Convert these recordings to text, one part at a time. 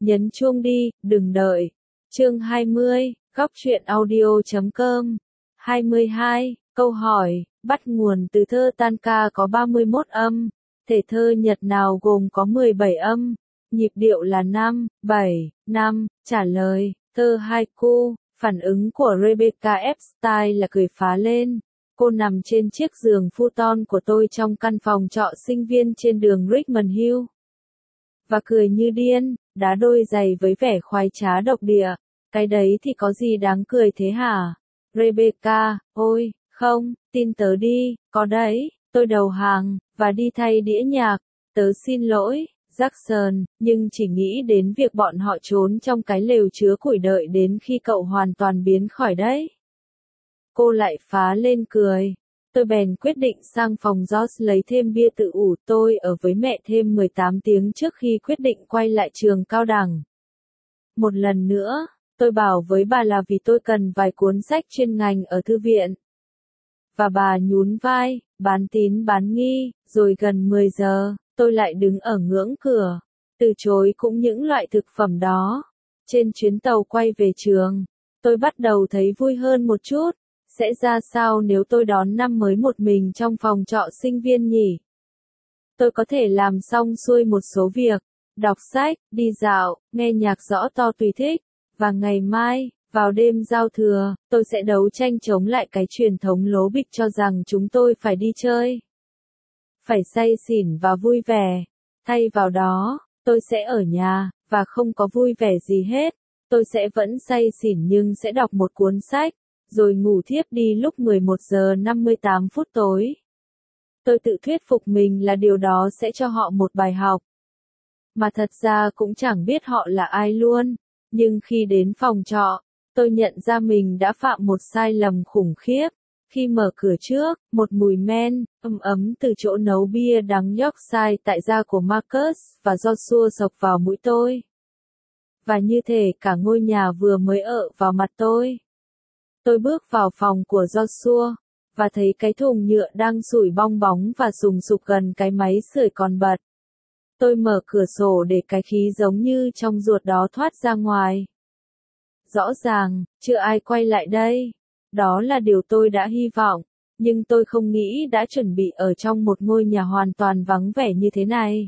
Nhấn chuông đi, đừng đợi. Chương 20, góc truyện audio.com. 22, câu hỏi, bắt nguồn từ thơ tan ca có 31 âm, thể thơ Nhật nào gồm có 17 âm, nhịp điệu là 5, 7, 5, trả lời, thơ haiku, phản ứng của Rebecca Epstein là cười phá lên. Cô nằm trên chiếc giường futon của tôi trong căn phòng trọ sinh viên trên đường Richmond Hill. Và cười như điên, đá đôi giày với vẻ khoái trá độc địa. Cái đấy thì có gì đáng cười thế hả? Rebecca, ôi, không, tin tớ đi, có đấy, tôi đầu hàng, và đi thay đĩa nhạc. Tớ xin lỗi, Jackson, nhưng chỉ nghĩ đến việc bọn họ trốn trong cái lều chứa củi đợi đến khi cậu hoàn toàn biến khỏi đấy. Cô lại phá lên cười. Tôi bèn quyết định sang phòng George lấy thêm bia tự ủ. Tôi ở với mẹ thêm 18 tiếng trước khi quyết định quay lại trường cao đẳng. Một lần nữa, tôi bảo với bà là vì tôi cần vài cuốn sách chuyên ngành ở thư viện. Và bà nhún vai, bán tín bán nghi, rồi gần 10 giờ, tôi lại đứng ở ngưỡng cửa, từ chối cũng những loại thực phẩm đó. Trên chuyến tàu quay về trường, tôi bắt đầu thấy vui hơn một chút. Sẽ ra sao nếu tôi đón năm mới một mình trong phòng trọ sinh viên nhỉ? Tôi có thể làm xong xuôi một số việc, đọc sách, đi dạo, nghe nhạc rõ to tùy thích, và ngày mai, vào đêm giao thừa, tôi sẽ đấu tranh chống lại cái truyền thống lố bịch cho rằng chúng tôi phải đi chơi. Phải say xỉn và vui vẻ. Thay vào đó, tôi sẽ ở nhà, và không có vui vẻ gì hết. Tôi sẽ vẫn say xỉn nhưng sẽ đọc một cuốn sách, rồi ngủ thiếp đi lúc 11 giờ 58 phút tối. Tôi tự thuyết phục mình là điều đó sẽ cho họ một bài học. Mà thật ra cũng chẳng biết họ là ai luôn. Nhưng khi đến phòng trọ, tôi nhận ra mình đã phạm một sai lầm khủng khiếp. Khi mở cửa trước, một mùi men, ấm từ chỗ nấu bia đắng Yorkshire tại gia của Marcus và Joshua sộc vào mũi tôi. Và như thể cả ngôi nhà vừa mới ợ vào mặt tôi. Tôi bước vào phòng của Joshua, và thấy cái thùng nhựa đang sủi bong bóng và sùng sục gần cái máy sưởi còn bật. Tôi mở cửa sổ để cái khí giống như trong ruột đó thoát ra ngoài. Rõ ràng, chưa ai quay lại đây. Đó là điều tôi đã hy vọng, nhưng tôi không nghĩ đã chuẩn bị ở trong một ngôi nhà hoàn toàn vắng vẻ như thế này.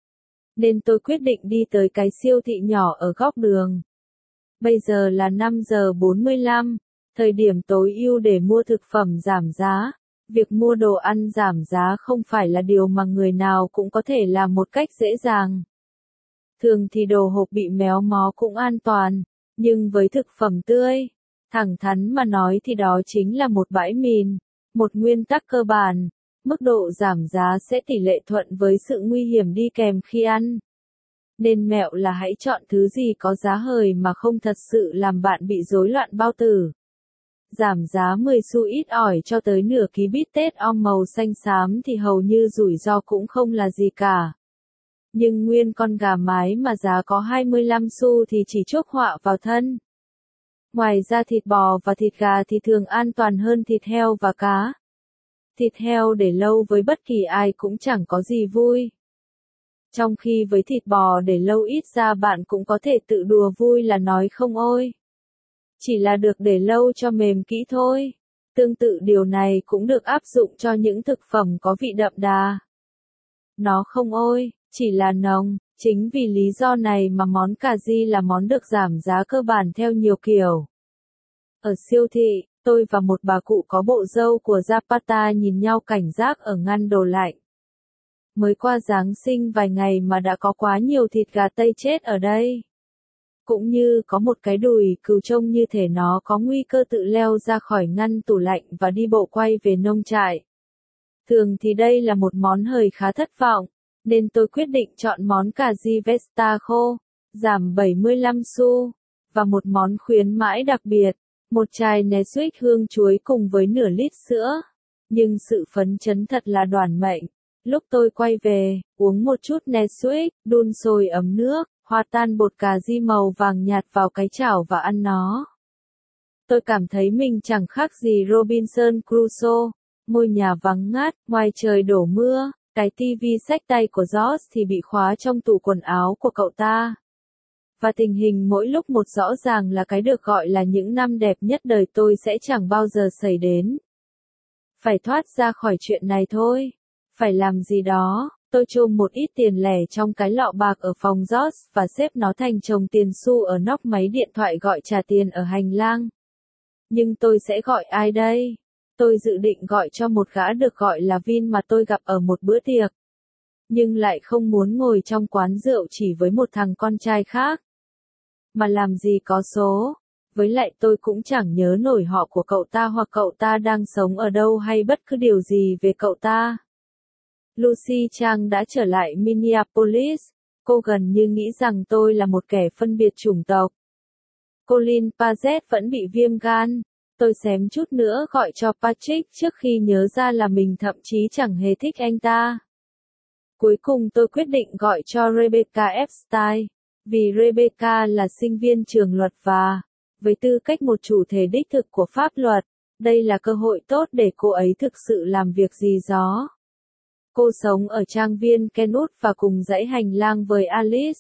Nên tôi quyết định đi tới cái siêu thị nhỏ ở góc đường. Bây giờ là 5 giờ 45. Thời điểm tối ưu để mua thực phẩm giảm giá. Việc mua đồ ăn giảm giá không phải là điều mà người nào cũng có thể làm một cách dễ dàng. Thường thì đồ hộp bị méo mó cũng an toàn, nhưng với thực phẩm tươi, thẳng thắn mà nói thì đó chính là một bãi mìn. Một nguyên tắc cơ bản, mức độ giảm giá sẽ tỷ lệ thuận với sự nguy hiểm đi kèm khi ăn. Nên mẹo là hãy chọn thứ gì có giá hời mà không thật sự làm bạn bị rối loạn bao tử. Giảm giá 10 xu ít ỏi cho tới nửa ký bít tết om màu xanh xám thì hầu như rủi ro cũng không là gì cả. Nhưng nguyên con gà mái mà giá có 25 xu thì chỉ chuốc họa vào thân. Ngoài ra thịt bò và thịt gà thì thường an toàn hơn thịt heo và cá. Thịt heo để lâu với bất kỳ ai cũng chẳng có gì vui. Trong khi với thịt bò để lâu ít ra bạn cũng có thể tự đùa vui là nói không ôi. Chỉ là được để lâu cho mềm kỹ thôi. Tương tự điều này cũng được áp dụng cho những thực phẩm có vị đậm đà. Nó không ôi, chỉ là nồng. Chính vì lý do này mà món cà ri là món được giảm giá cơ bản theo nhiều kiểu. Ở siêu thị, tôi và một bà cụ có bộ râu của Zapata nhìn nhau cảnh giác ở ngăn đồ lạnh. Mới qua Giáng sinh vài ngày mà đã có quá nhiều thịt gà Tây chết ở đây. Cũng như có một cái đùi cừu trông như thể nó có nguy cơ tự leo ra khỏi ngăn tủ lạnh và đi bộ quay về nông trại. Thường thì đây là một món hời khá thất vọng, nên tôi quyết định chọn món cà ri Vesta khô, giảm 75 xu, và một món khuyến mãi đặc biệt, một chai Nesquik hương chuối cùng với nửa lít sữa. Nhưng sự phấn chấn thật là đoản mệnh. Lúc tôi quay về, uống một chút Nesquik, đun sôi ấm nước, hòa tan bột cà ri màu vàng nhạt vào cái chảo và ăn nó. Tôi cảm thấy mình chẳng khác gì Robinson Crusoe, ngôi nhà vắng ngắt, ngoài trời đổ mưa, cái tivi xách tay của George thì bị khóa trong tủ quần áo của cậu ta. Và tình hình mỗi lúc một rõ ràng là cái được gọi là những năm đẹp nhất đời tôi sẽ chẳng bao giờ xảy đến. Phải thoát ra khỏi chuyện này thôi. Phải làm gì đó. Tôi chôn một ít tiền lẻ trong cái lọ bạc ở phòng George và xếp nó thành chồng tiền xu ở nóc máy điện thoại gọi trả tiền ở hành lang. Nhưng tôi sẽ gọi ai đây? Tôi dự định gọi cho một gã được gọi là Vin mà tôi gặp ở một bữa tiệc. Nhưng lại không muốn ngồi trong quán rượu chỉ với một thằng con trai khác. Mà làm gì có số. Với lại tôi cũng chẳng nhớ nổi họ của cậu ta hoặc cậu ta đang sống ở đâu hay bất cứ điều gì về cậu ta. Lucy Chang đã trở lại Minneapolis. Cô gần như nghĩ rằng tôi là một kẻ phân biệt chủng tộc. Colin Paget vẫn bị viêm gan. Tôi xém chút nữa gọi cho Patrick trước khi nhớ ra là mình thậm chí chẳng hề thích anh ta. Cuối cùng tôi quyết định gọi cho Rebecca Epstein. Vì Rebecca là sinh viên trường luật và, với tư cách một chủ thể đích thực của pháp luật, đây là cơ hội tốt để cô ấy thực sự làm việc gì đó. Cô sống ở trang viên Kenwood và cùng dãy hành lang với Alice.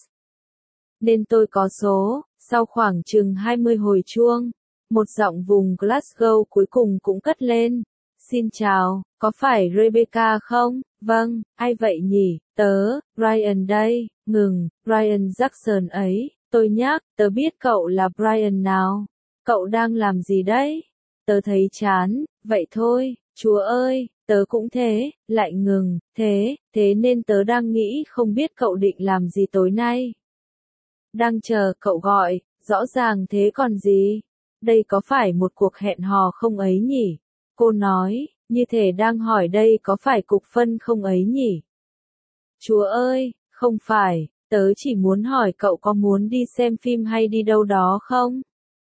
Nên tôi có số, sau khoảng chừng 20 hồi chuông, một giọng vùng Glasgow cuối cùng cũng cất lên. Xin chào, có phải Rebecca không? Vâng, ai vậy nhỉ? Tớ, Brian đây. Ngừng, Brian Jackson ấy. Tôi nhắc, tớ biết cậu là Brian nào. Cậu đang làm gì đấy? Tớ thấy chán, vậy thôi. Chúa ơi, tớ cũng thế. Lại ngừng, thế nên tớ đang nghĩ không biết cậu định làm gì tối nay. Đang chờ cậu gọi, rõ ràng thế còn gì. Đây có phải một cuộc hẹn hò không ấy nhỉ? Cô nói, như thể đang hỏi đây có phải cục phân không ấy nhỉ? Chúa ơi, không phải, tớ chỉ muốn hỏi cậu có muốn đi xem phim hay đi đâu đó không?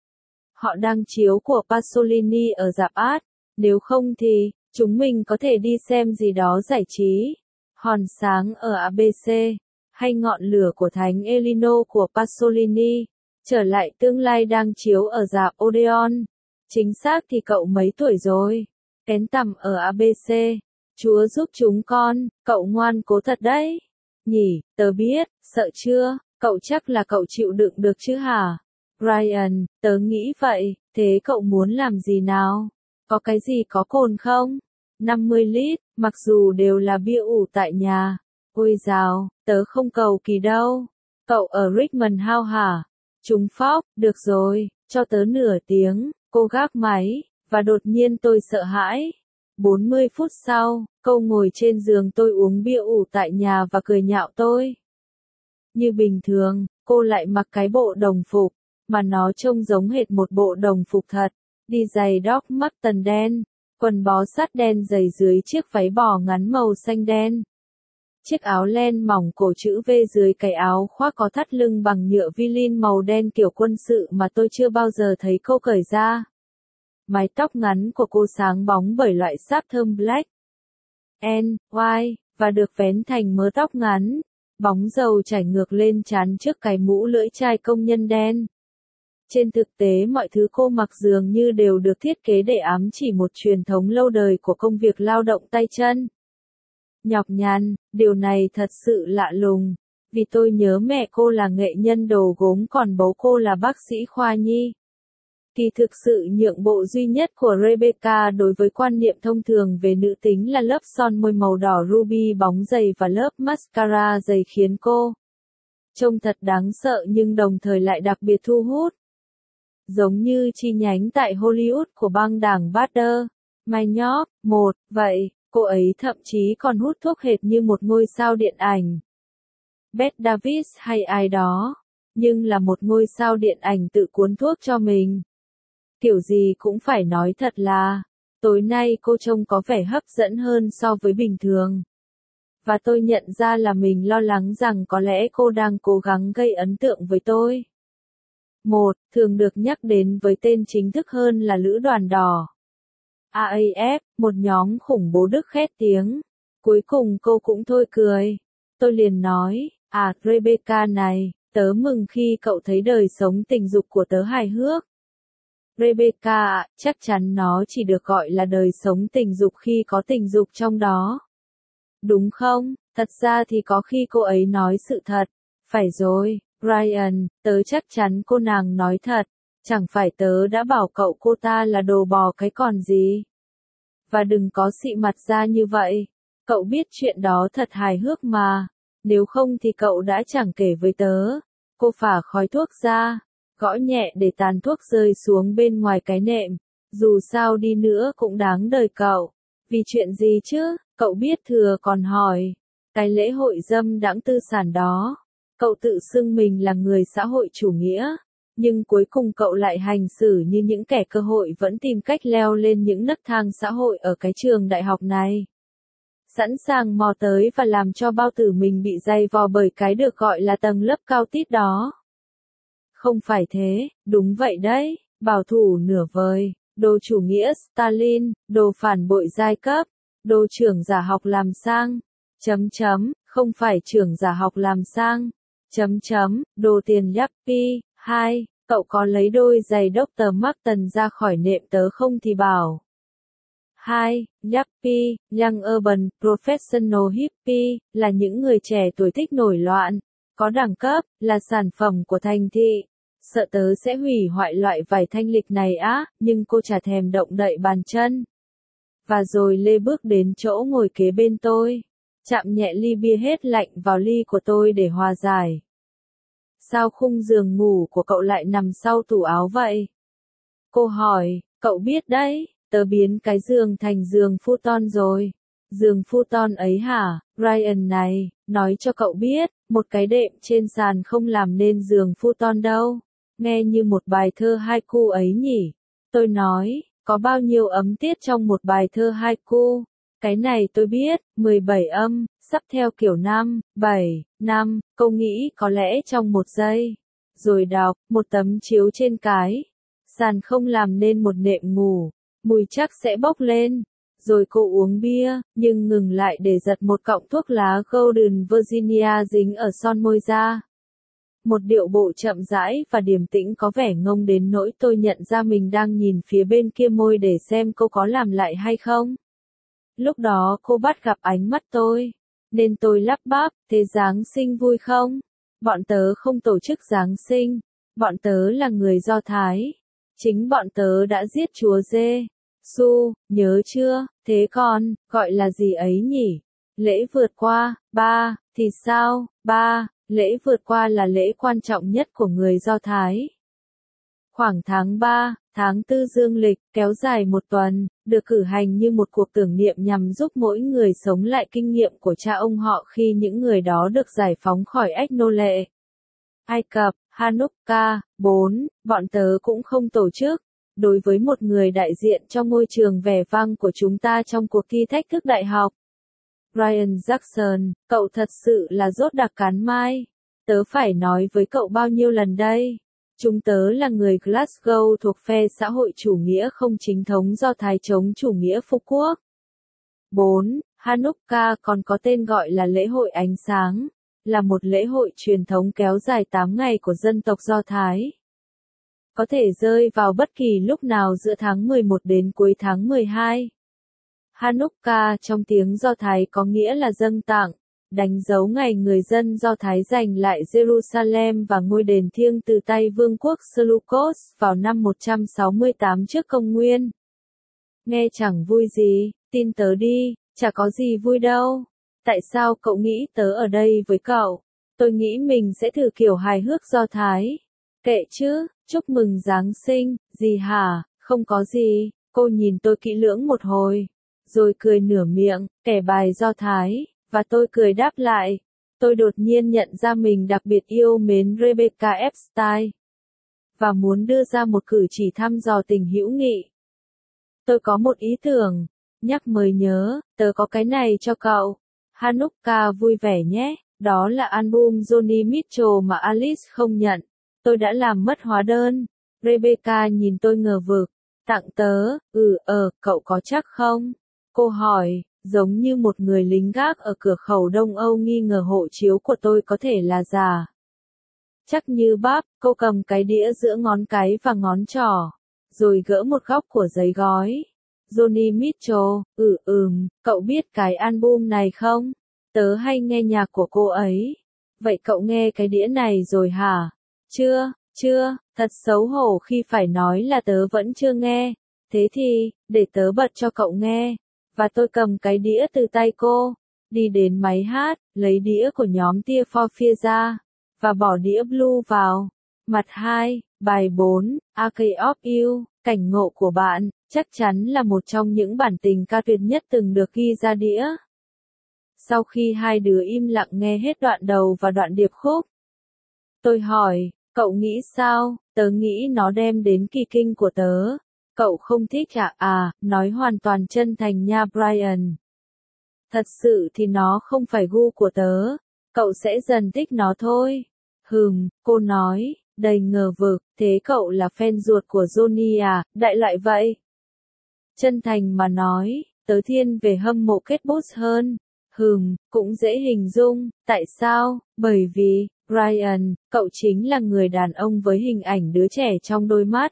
Họ đang chiếu của Pasolini ở rạp art, nếu không thì, chúng mình có thể đi xem gì đó giải trí. Hòn sáng ở ABC, hay ngọn lửa của Thánh Elino của Pasolini, trở lại tương lai đang chiếu ở rạp Odeon. Chính xác thì cậu mấy tuổi rồi? Kén tằm ở ABC. Chúa giúp chúng con, cậu ngoan cố thật đấy. Nhỉ, tớ biết, sợ chưa, cậu chắc là cậu chịu đựng được chứ hả? Brian, tớ nghĩ vậy, thế cậu muốn làm gì nào? Có cái gì có cồn không? 50 lít, mặc dù đều là bia ủ tại nhà. Ôi dào, tớ không cầu kỳ đâu. Cậu ở Richmond House hả? Chúng phóc, được rồi, cho tớ nửa tiếng, cô gác máy, và đột nhiên tôi sợ hãi. 40 phút sau, cô ngồi trên giường tôi uống bia ủ tại nhà và cười nhạo tôi. Như bình thường, cô lại mặc cái bộ đồng phục, mà nó trông giống hệt một bộ đồng phục thật, đi giày Doc Marten đen, quần bó sát đen dày dưới chiếc váy bò ngắn màu xanh đen. Chiếc áo len mỏng cổ chữ V dưới cái áo khoác có thắt lưng bằng nhựa vilin màu đen kiểu quân sự mà tôi chưa bao giờ thấy cô cởi ra. Mái tóc ngắn của cô sáng bóng bởi loại sáp thơm Black and White, và được vén thành mớ tóc ngắn. Bóng dầu chảy ngược lên trán trước cái mũ lưỡi chai công nhân đen. Trên thực tế mọi thứ cô mặc dường như đều được thiết kế để ám chỉ một truyền thống lâu đời của công việc lao động tay chân. Nhọc nhằn, điều này thật sự lạ lùng, vì tôi nhớ mẹ cô là nghệ nhân đồ gốm còn bố cô là bác sĩ khoa nhi. Kỳ thực sự nhượng bộ duy nhất của Rebecca đối với quan niệm thông thường về nữ tính là lớp son môi màu đỏ ruby bóng dày và lớp mascara dày khiến cô trông thật đáng sợ nhưng đồng thời lại đặc biệt thu hút. Giống như chi nhánh tại Hollywood của băng đảng Butter, Maynard, vậy, cô ấy thậm chí còn hút thuốc hệt như một ngôi sao điện ảnh. Bette Davis hay ai đó, nhưng là một ngôi sao điện ảnh tự cuốn thuốc cho mình. Kiểu gì cũng phải nói thật là, tối nay cô trông có vẻ hấp dẫn hơn so với bình thường. Và tôi nhận ra là mình lo lắng rằng có lẽ cô đang cố gắng gây ấn tượng với tôi. Thường được nhắc đến với tên chính thức hơn là Lữ đoàn đỏ. RAF, một nhóm khủng bố Đức khét tiếng. Cuối cùng cô cũng thôi cười. Tôi liền nói, Rebecca này, tớ mừng khi cậu thấy đời sống tình dục của tớ hài hước. Rebecca, chắc chắn nó chỉ được gọi là đời sống tình dục khi có tình dục trong đó. Đúng không? Thật ra thì có khi cô ấy nói sự thật. Phải rồi, Ryan, tớ chắc chắn cô nàng nói thật. Chẳng phải tớ đã bảo cậu cô ta là đồ bò cái còn gì. Và đừng có xị mặt ra như vậy. Cậu biết chuyện đó thật hài hước mà. Nếu không thì cậu đã chẳng kể với tớ. Cô phả khói thuốc ra, gõ nhẹ để tàn thuốc rơi xuống bên ngoài cái nệm. Dù sao đi nữa cũng đáng đời cậu. Vì chuyện gì chứ, cậu biết thừa còn hỏi. Cái lễ hội dâm đãng tư sản đó. Cậu tự xưng mình là người xã hội chủ nghĩa. Nhưng cuối cùng cậu lại hành xử như những kẻ cơ hội vẫn tìm cách leo lên những nấc thang xã hội ở cái trường đại học này. Sẵn sàng mò tới và làm cho bao tử mình bị dày vò bởi cái được gọi là tầng lớp cao tít đó. Không phải thế, đúng vậy đấy, bảo thủ nửa vời, đồ chủ nghĩa Stalin, đồ phản bội giai cấp, đồ trưởng giả học làm sang, không phải trưởng giả học làm sang, đồ tiền yuppie. 2. Cậu có lấy đôi giày Dr. Martens ra khỏi nệm tớ không thì bảo. 2. Yuppie, Young Urban, Professional Hippie, là những người trẻ tuổi thích nổi loạn, có đẳng cấp, là sản phẩm của thành thị. Sợ tớ sẽ hủy hoại loại vải thanh lịch này á, nhưng cô chả thèm động đậy bàn chân. Và rồi Lê bước đến chỗ ngồi kế bên tôi, chạm nhẹ ly bia hết lạnh vào ly của tôi để hòa giải. Sao khung giường ngủ của cậu lại nằm sau tủ áo vậy? Cô hỏi, cậu biết đấy, tớ biến cái giường thành giường futon rồi. Giường futon ấy hả, Ryan này, nói cho cậu biết, một cái đệm trên sàn không làm nên giường futon đâu. Nghe như một bài thơ haiku ấy nhỉ? Tôi nói, có bao nhiêu ấm tiết trong một bài thơ haiku? Cái này tôi biết, 17 âm, sắp theo kiểu 5, 7, 5, câu nghĩ có lẽ trong một giây. Rồi đọc, một tấm chiếu trên cái sàn không làm nên một nệm ngủ, mùi chắc sẽ bốc lên. Rồi cô uống bia, nhưng ngừng lại để giật một cọng thuốc lá Golden Virginia dính ở son môi ra. Một điệu bộ chậm rãi và điềm tĩnh có vẻ ngông đến nỗi tôi nhận ra mình đang nhìn phía bên kia môi để xem cô có làm lại hay không. Lúc đó cô bắt gặp ánh mắt tôi, nên tôi lắp bắp, thế Giáng sinh vui không? Bọn tớ không tổ chức Giáng sinh, bọn tớ là người Do Thái. Chính bọn tớ đã giết chúa Giê-xu, nhớ chưa? Thế còn, gọi là gì ấy nhỉ? Lễ vượt qua, thì sao? Lễ vượt qua là lễ quan trọng nhất của người Do Thái. Khoảng tháng 3, tháng 4 dương lịch, kéo dài một tuần, được cử hành như một cuộc tưởng niệm nhằm giúp mỗi người sống lại kinh nghiệm của cha ông họ khi những người đó được giải phóng khỏi ách nô lệ. Ai Cập, Hanukkah, 4, bọn tớ cũng không tổ chức. Đối với một người đại diện cho ngôi trường vẻ vang của chúng ta trong cuộc thi thách thức đại học. Ryan Jackson, cậu thật sự là rốt đặc cán mai. Tớ phải nói với cậu bao nhiêu lần đây. Chúng tớ là người Glasgow thuộc phe xã hội chủ nghĩa không chính thống Do Thái chống chủ nghĩa phục quốc. 4. Hanukkah còn có tên gọi là lễ hội ánh sáng, là một lễ hội truyền thống kéo dài 8 ngày của dân tộc Do Thái. Có thể rơi vào bất kỳ lúc nào giữa tháng 11 đến cuối tháng 12. Hanukkah trong tiếng Do Thái có nghĩa là dâng tặng, đánh dấu ngày người dân Do Thái giành lại Jerusalem và ngôi đền thiêng từ tay vương quốc Seleucus vào năm 168 trước công nguyên. Nghe chẳng vui gì, tin tớ đi, chả có gì vui đâu. Tại sao cậu nghĩ tớ ở đây với cậu? Tôi nghĩ mình sẽ thử kiểu hài hước Do Thái. Kệ chứ, chúc mừng Giáng sinh, gì hả, không có gì. Cô nhìn tôi kỹ lưỡng một hồi, rồi cười nửa miệng, kể bài Do Thái. Và tôi cười đáp lại. Tôi đột nhiên nhận ra mình đặc biệt yêu mến Rebecca Epstein. Và muốn đưa ra một cử chỉ thăm dò tình hữu nghị. Tôi có một ý tưởng. Nhắc mới nhớ, tớ có cái này cho cậu. Hanukkah vui vẻ nhé. Đó là album Joni Mitchell mà Alice không nhận. Tôi đã làm mất hóa đơn. Rebecca nhìn tôi ngờ vực. Tặng tớ, cậu có chắc không? Cô hỏi. Giống như một người lính gác ở cửa khẩu Đông Âu nghi ngờ hộ chiếu của tôi có thể là giả. Chắc như bắp, cô cầm cái đĩa giữa ngón cái và ngón trỏ, rồi gỡ một góc của giấy gói. Joni Mitchell, cậu biết cái album này không? Tớ hay nghe nhạc của cô ấy. Vậy cậu nghe cái đĩa này rồi hả? Chưa, thật xấu hổ khi phải nói là tớ vẫn chưa nghe. Thế thì, để tớ bật cho cậu nghe. Và tôi cầm cái đĩa từ tay cô, đi đến máy hát, lấy đĩa của nhóm Tears for Fears ra, và bỏ đĩa Blue vào. Mặt 2, bài 4, Arcade of You, cảnh ngộ của bạn, chắc chắn là một trong những bản tình ca tuyệt nhất từng được ghi ra đĩa. Sau khi hai đứa im lặng nghe hết đoạn đầu và đoạn điệp khúc, tôi hỏi, cậu nghĩ sao? Tớ nghĩ nó đem đến kỳ kinh của tớ. Cậu không thích à? À, nói hoàn toàn chân thành nha Brian. Thật sự thì nó không phải gu của tớ. Cậu sẽ dần thích nó thôi. Cô nói, đầy ngờ vực, thế cậu là fan ruột của Johnny à, đại loại vậy. Chân thành mà nói, tớ thiên về hâm mộ Kate Bush hơn. Cũng dễ hình dung, tại sao? Bởi vì, Brian, cậu chính là người đàn ông với hình ảnh đứa trẻ trong đôi mắt.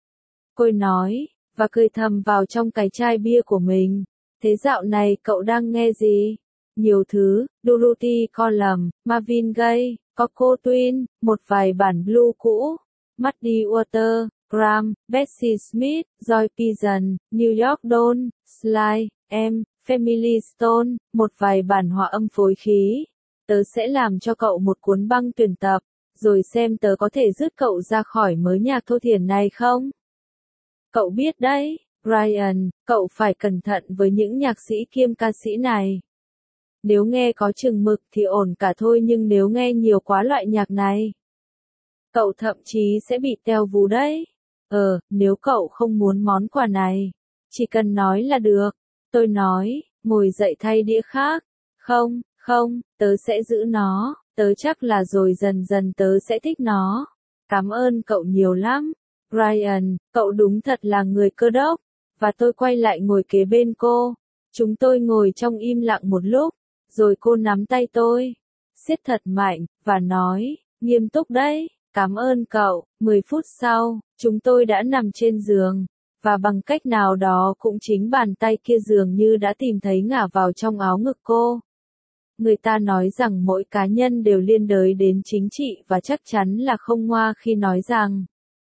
Cô nói, và cười thầm vào trong cái chai bia của mình. Thế dạo này cậu đang nghe gì? Nhiều thứ, Dorothy Column, Marvin Gaye, Coco Twin, một vài bản blue cũ, Muddy Water, Graham, Bessie Smith, Joy Pigeon, New York Dolls, Sly, Family Stone, một vài bản hòa âm phối khí. Tớ sẽ làm cho cậu một cuốn băng tuyển tập, rồi xem tớ có thể dứt cậu ra khỏi mớ nhạc thô thiển này không? Cậu biết đấy, Brian, cậu phải cẩn thận với những nhạc sĩ kiêm ca sĩ này. Nếu nghe có chừng mực thì ổn cả thôi, nhưng nếu nghe nhiều quá loại nhạc này, cậu thậm chí sẽ bị teo vú đấy. Nếu cậu không muốn món quà này, chỉ cần nói là được. Tôi nói, ngồi dậy thay đĩa khác. Không, tớ sẽ giữ nó, tớ chắc là rồi dần dần tớ sẽ thích nó. Cảm ơn cậu nhiều lắm. Brian, cậu đúng thật là người cơ đốc. Và tôi quay lại ngồi kế bên cô. Chúng tôi ngồi trong im lặng một lúc, rồi cô nắm tay tôi, siết thật mạnh, và nói, nghiêm túc đấy, cảm ơn cậu. 10 phút sau, chúng tôi đã nằm trên giường, và bằng cách nào đó cũng chính bàn tay kia dường như đã tìm thấy ngả vào trong áo ngực cô. Người ta nói rằng mỗi cá nhân đều liên đới đến chính trị và chắc chắn là không ngoa khi nói rằng,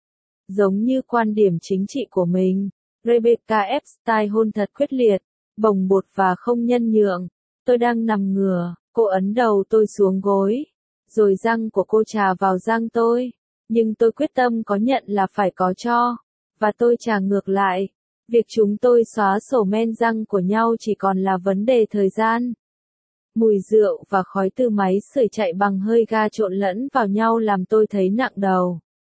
giống như quan điểm chính trị của mình, Rebecca Epstein hôn thật quyết liệt, bồng bột và không nhân nhượng. Tôi đang nằm ngửa, cô ấn đầu tôi xuống gối, rồi răng của cô chà vào răng tôi, nhưng tôi quyết tâm có nhận là phải có cho, và tôi chà ngược lại. Việc chúng tôi xóa sổ men răng của nhau chỉ còn là vấn đề thời gian. Mùi rượu và khói từ máy sưởi chạy bằng hơi ga trộn lẫn vào nhau làm tôi thấy nặng đầu.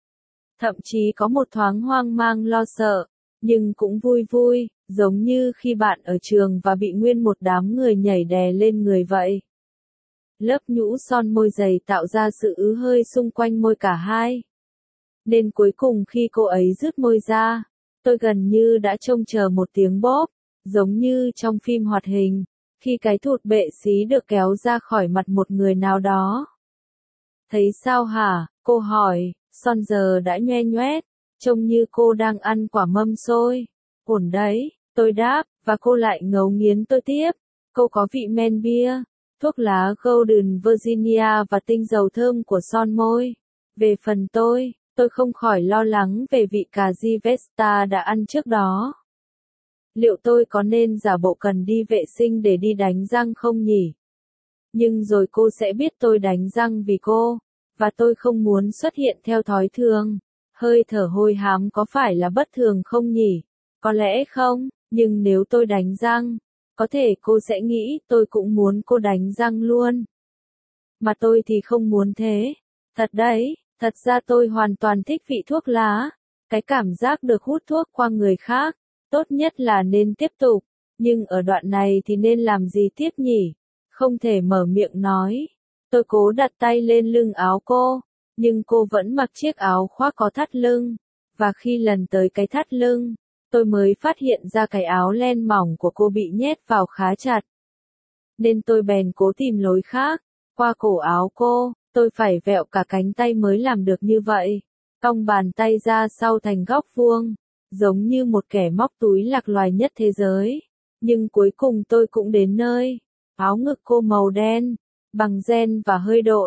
Thậm chí có một thoáng hoang mang lo sợ, nhưng cũng vui vui, giống như khi bạn ở trường và bị nguyên một đám người nhảy đè lên người vậy. Lớp nhũ son môi dày tạo ra sự ứ hơi xung quanh môi cả hai. Nên cuối cùng khi cô ấy rứt môi ra, tôi gần như đã trông chờ một tiếng bóp, giống như trong phim hoạt hình, khi cái thụt bệ xí được kéo ra khỏi mặt một người nào đó. Thấy sao hả? Cô hỏi, son giờ đã nhoe nhoét, trông như cô đang ăn quả mâm xôi. Ổn đấy, tôi đáp, và cô lại ngấu nghiến tôi tiếp. Cô có vị men bia, thuốc lá Golden Virginia và tinh dầu thơm của son môi. Về phần tôi không khỏi lo lắng về vị cà ri Vesta đã ăn trước đó. Liệu tôi có nên giả bộ cần đi vệ sinh để đi đánh răng không nhỉ? Nhưng rồi cô sẽ biết tôi đánh răng vì cô, và tôi không muốn xuất hiện theo thói thường. Hơi thở hôi hám có phải là bất thường không nhỉ? Có lẽ không, nhưng nếu tôi đánh răng, có thể cô sẽ nghĩ tôi cũng muốn cô đánh răng luôn. Mà tôi thì không muốn thế. Thật đấy, thật ra tôi hoàn toàn thích vị thuốc lá. Cái cảm giác được hút thuốc qua người khác, tốt nhất là nên tiếp tục. Nhưng ở đoạn này thì nên làm gì tiếp nhỉ? Không thể mở miệng nói. Tôi cố đặt tay lên lưng áo cô, nhưng cô vẫn mặc chiếc áo khoác có thắt lưng. Và khi lần tới cái thắt lưng, tôi mới phát hiện ra cái áo len mỏng của cô bị nhét vào khá chặt. Nên tôi bèn cố tìm lối khác. Qua cổ áo cô, tôi phải vẹo cả cánh tay mới làm được như vậy. Cong bàn tay ra sau thành góc vuông, giống như một kẻ móc túi lạc loài nhất thế giới. Nhưng cuối cùng tôi cũng đến nơi. Áo ngực cô màu đen, bằng ren và hơi độn,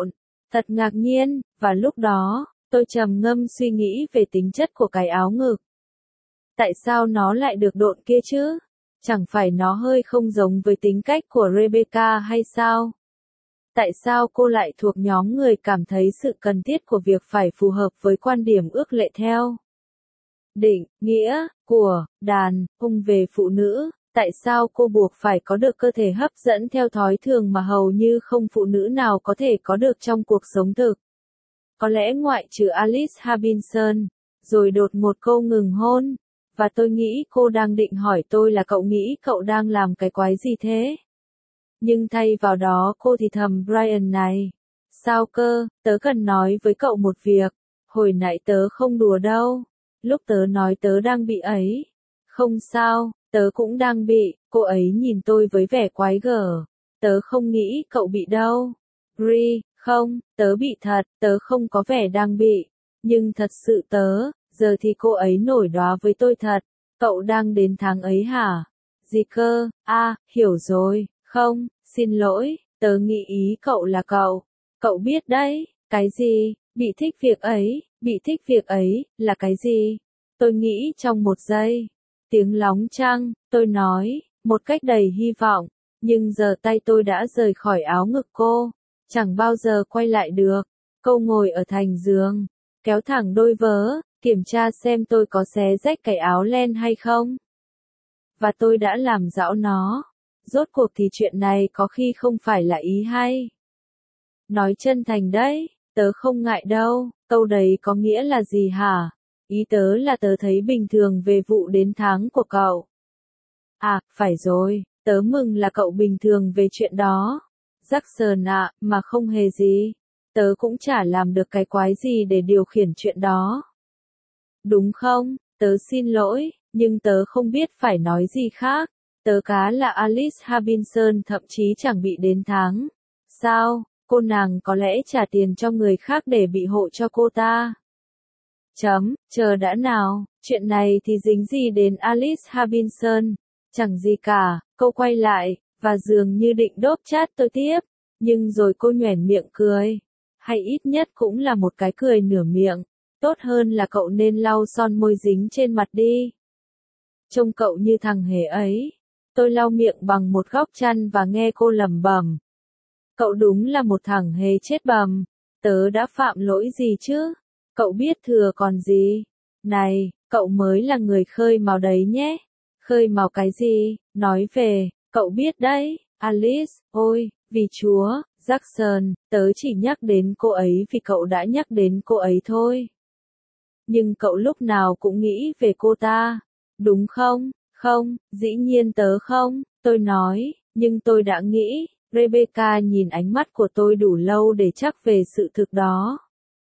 Thật ngạc nhiên, và lúc đó, tôi trầm ngâm suy nghĩ về tính chất của cái áo ngực. Tại sao nó lại được độn kia chứ? Chẳng phải nó hơi không giống với tính cách của Rebecca hay sao? Tại sao cô lại thuộc nhóm người cảm thấy sự cần thiết của việc phải phù hợp với quan điểm ước lệ theo định nghĩa của đàn ông về phụ nữ? Tại sao cô buộc phải có được cơ thể hấp dẫn theo thói thường mà hầu như không phụ nữ nào có thể có được trong cuộc sống thực? Có lẽ ngoại trừ Alice Harbinson. Rồi đột ngột cô ngừng hôn. Và tôi nghĩ cô đang định hỏi tôi là cậu nghĩ cậu đang làm cái quái gì thế? Nhưng thay vào đó cô thì thầm Brian này. Sao cơ, tớ cần nói với cậu một việc. Hồi nãy tớ không đùa đâu. Lúc tớ nói tớ đang bị ấy. Không sao, tớ cũng đang bị. Cô ấy nhìn tôi với vẻ quái gở. Tớ không nghĩ cậu bị đâu. Bri, không, tớ bị thật, tớ không có vẻ đang bị. Nhưng thật sự tớ, giờ thì cô ấy nổi đoá với tôi thật. Cậu đang đến tháng ấy hả? Gì cơ? À, hiểu rồi, không, xin lỗi, tớ nghĩ ý cậu là cậu. Cậu biết đấy, cái gì? Bị thích việc ấy, bị thích việc ấy, là cái gì? Tôi nghĩ trong một giây. Tiếng lóng trăng, tôi nói, một cách đầy hy vọng. Nhưng giờ tay tôi đã rời khỏi áo ngực cô. Chẳng bao giờ quay lại được. Cô ngồi ở thành giường, kéo thẳng đôi vớ, kiểm tra xem tôi có xé rách cái áo len hay không. Và tôi đã làm rõ nó. Rốt cuộc thì chuyện này có khi không phải là ý hay. Nói chân thành đấy, tớ không ngại đâu, câu đấy có nghĩa là gì hả? Ý tớ là tớ thấy bình thường về vụ đến tháng của cậu. À, phải rồi, tớ mừng là cậu bình thường về chuyện đó. Jackson ạ, mà không hề gì. Tớ cũng chả làm được cái quái gì để điều khiển chuyện đó. Đúng không? Tớ xin lỗi, nhưng tớ không biết phải nói gì khác. Tớ cá là Alice Harbinson thậm chí chẳng bị đến tháng. Sao? Cô nàng có lẽ trả tiền cho người khác để bị hộ cho cô ta. Chờ đã nào, chuyện này thì dính gì đến Alice Harbinson? Chẳng gì cả, cô quay lại, và dường như định đốp chát tôi tiếp. Nhưng rồi cô nhoẻn miệng cười. Hay ít nhất cũng là một cái cười nửa miệng. Tốt hơn là cậu nên lau son môi dính trên mặt đi. Trông cậu như thằng hề ấy. Tôi lau miệng bằng một góc chăn và nghe cô lẩm bẩm. Cậu đúng là một thằng hề chết bầm. Tớ đã phạm lỗi gì chứ? Cậu biết thừa còn gì? Này, cậu mới là người khơi mào đấy nhé. Khơi mào cái gì? Nói về, cậu biết đấy, Alice, ôi, vì Chúa, Jackson, tớ chỉ nhắc đến cô ấy vì cậu đã nhắc đến cô ấy thôi. Nhưng cậu lúc nào cũng nghĩ về cô ta, đúng không? Không, dĩ nhiên tớ không, tôi nói, nhưng tôi đã nghĩ. Rebecca nhìn ánh mắt của tôi đủ lâu để chắc về sự thực đó.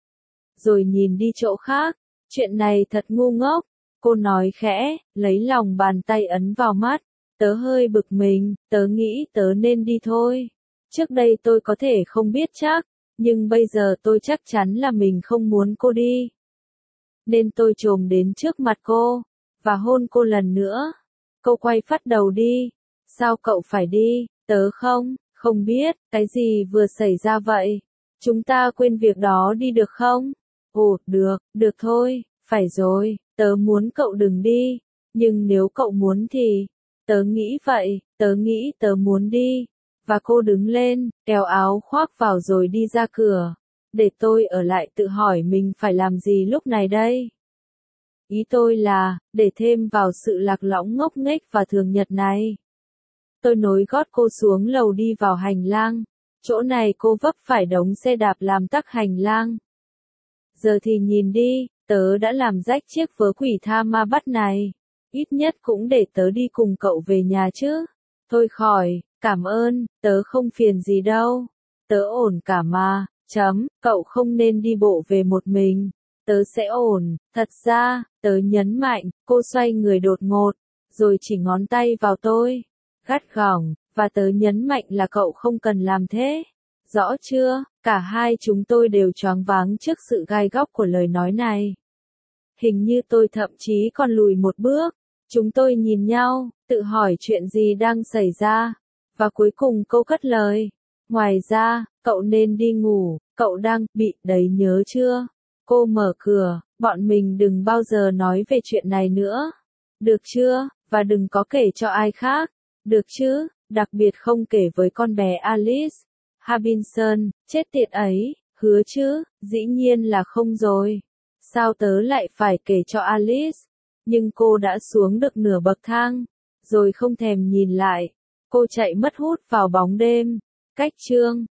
Rồi nhìn đi chỗ khác, chuyện này thật ngu ngốc, cô nói khẽ, lấy lòng bàn tay ấn vào mắt. Tớ hơi bực mình, tớ nghĩ tớ nên đi thôi. Trước đây tôi có thể không biết chắc, nhưng bây giờ tôi chắc chắn là mình không muốn cô đi. Nên tôi chồm đến trước mặt cô, và hôn cô lần nữa. Cô quay phát đầu đi. Sao cậu phải đi? Tớ không biết, cái gì vừa xảy ra vậy? Chúng ta quên việc đó đi được không? Ồ, được thôi, phải rồi, tớ muốn cậu đừng đi. Nhưng nếu cậu muốn thì, tớ nghĩ vậy, tớ nghĩ tớ muốn đi. Và cô đứng lên, kéo áo khoác vào rồi đi ra cửa. Để tôi ở lại tự hỏi mình phải làm gì lúc này đây. Ý tôi là, để thêm vào sự lạc lõng ngốc nghếch và thường nhật này. Tôi nối gót cô xuống lầu đi vào hành lang. Chỗ này cô vấp phải đống xe đạp làm tắc hành lang. Giờ thì nhìn đi, tớ đã làm rách chiếc vớ quỷ tha ma bắt này. Ít nhất cũng để tớ đi cùng cậu về nhà chứ. Thôi khỏi, cảm ơn, tớ không phiền gì đâu. Tớ ổn cả mà, cậu không nên đi bộ về một mình. Tớ sẽ ổn, thật ra, tớ nhấn mạnh, cô xoay người đột ngột, rồi chỉ ngón tay vào tôi. Gắt gỏng, và tớ nhấn mạnh là cậu không cần làm thế. Rõ chưa? Cả hai chúng tôi đều choáng váng trước sự gai góc của lời nói này. Hình như tôi thậm chí còn lùi một bước. Chúng tôi nhìn nhau, tự hỏi chuyện gì đang xảy ra. Và cuối cùng cô cất lời. Ngoài ra, cậu nên đi ngủ, cậu đang bị đấy nhớ chưa? Cô mở cửa, bọn mình đừng bao giờ nói về chuyện này nữa. Được chưa? Và đừng có kể cho ai khác. Được chứ? Đặc biệt không kể với con bé Alice. Harbinson, chết tiệt ấy, hứa chứ? Dĩ nhiên là không rồi. Sao tớ lại phải kể cho Alice? Nhưng cô đã xuống được nửa bậc thang, rồi không thèm nhìn lại. Cô chạy mất hút vào bóng đêm. Cách chương